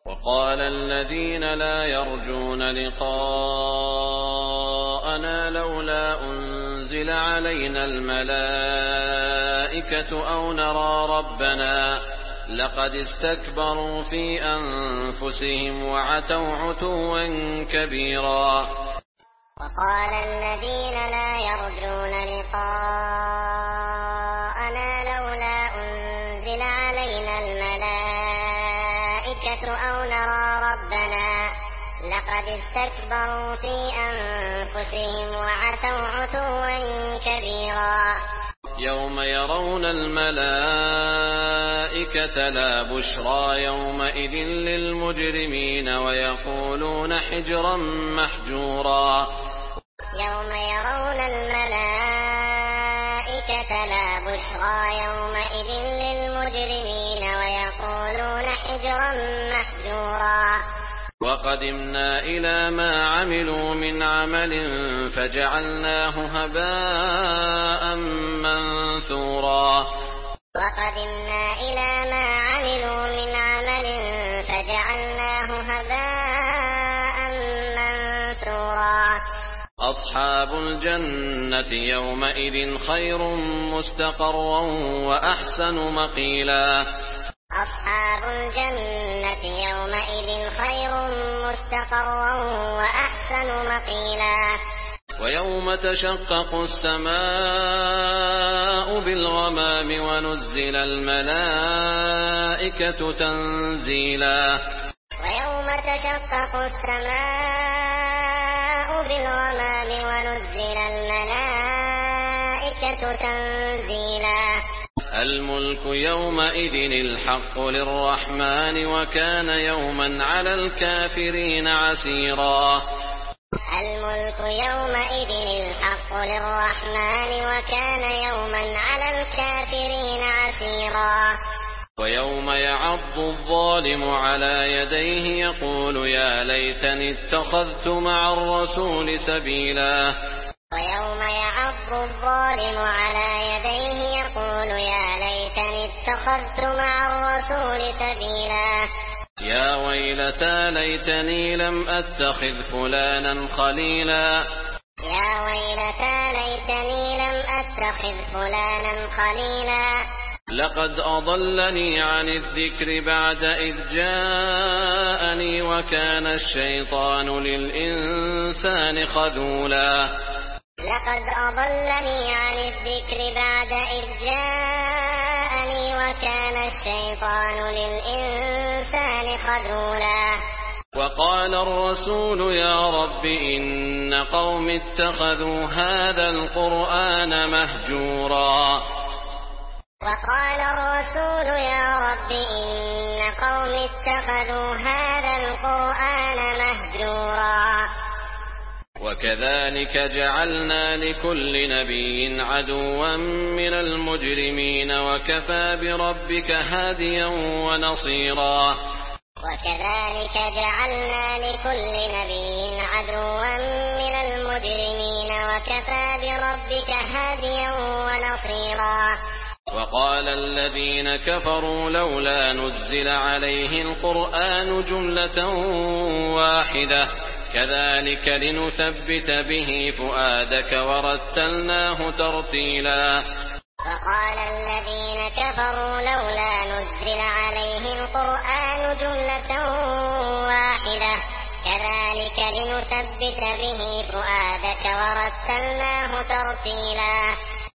وقال الذين لا يرجون لقاءنا لولا أنزل علينا الملائكة أو نرى ربنا لقد استكبروا في أنفسهم وعتوا عتوا كبيرا. وقال الذين لا يرجون لقاءنا لولا أنزل علينا الملائكة أو نرى ربنا لقد استكبروا في أنفسهم وعتوا عتوا كبيرا. يوم يرون الملائكة لا بشرى يومئذ للمجرمين ويقولون حجرا محجورا. يوم يرون الملائكة لا بشرى يومئذ للمجرمين ويقولون حجرا محجورا. وقدمنا إلى ما عملوا من عمل فجعلناه هباء منثورا. وقدمنا إلى ما عملوا من عمل فجعلناه هباء منثورا. أصحاب الجنة يومئذ خير مستقرا وأحسن مقيلا. أصحاب الجنة يومئذ خير مستقرا وأحسن مقيلا. ويوم تشقق السماء بالغمام ونزل الملائكة تنزيلا. ويوم تشقق السماء بالغمام ونزل الملائكة تنزيلا. الملك يومئذ الحق للرحمن وكان يوما على الكافرين عسيرا. الملك يومئذ الحق للرحمن وكان يوما على الكافرين عسيرا. ويوم يعض الظالم على يديه يقول يا ليتني اتخذت مع الرسول سبيلا. ويوم يعض الظالم على يديه يقول يا ليتني اتخذت مع الرسول سبيلا. يا ويلتى ليتني لم أتخذ فلانا خليلا. يا ويلتى ليتني لم أتخذ فلانا خليلا. لقد أضلني عن الذكر بعد إذ جاءني وكان الشيطان للإنسان خذولا. لقد أضلني عن الذكر بعد إذ جاءني وكان الشيطان للإنسان خذولا. وقال الرسول يا رب إن قوم اتخذوا هذا القرآن مهجورا. وقال الرسول يا رب إن قوم اتخذوا هذا القرآن مهجورا. وكذلك جعلنا لكل نبي عدوا من المجرمين وكفى بربك هاديا ونصيرا. وكذلك جعلنا لكل نبي عدوا من المجرمين وكفى بربك هاديا ونصيرا. وقال الذين كفروا لولا نزل عليه القرآن جملة واحدة كذلك لنثبت به فؤادك ورتلناه ترتيلا. وقال الذين كفروا لولا نزل عليه القرآن جملة واحدة كذلك لنثبت به فؤادك ورتلناه ترتيلا.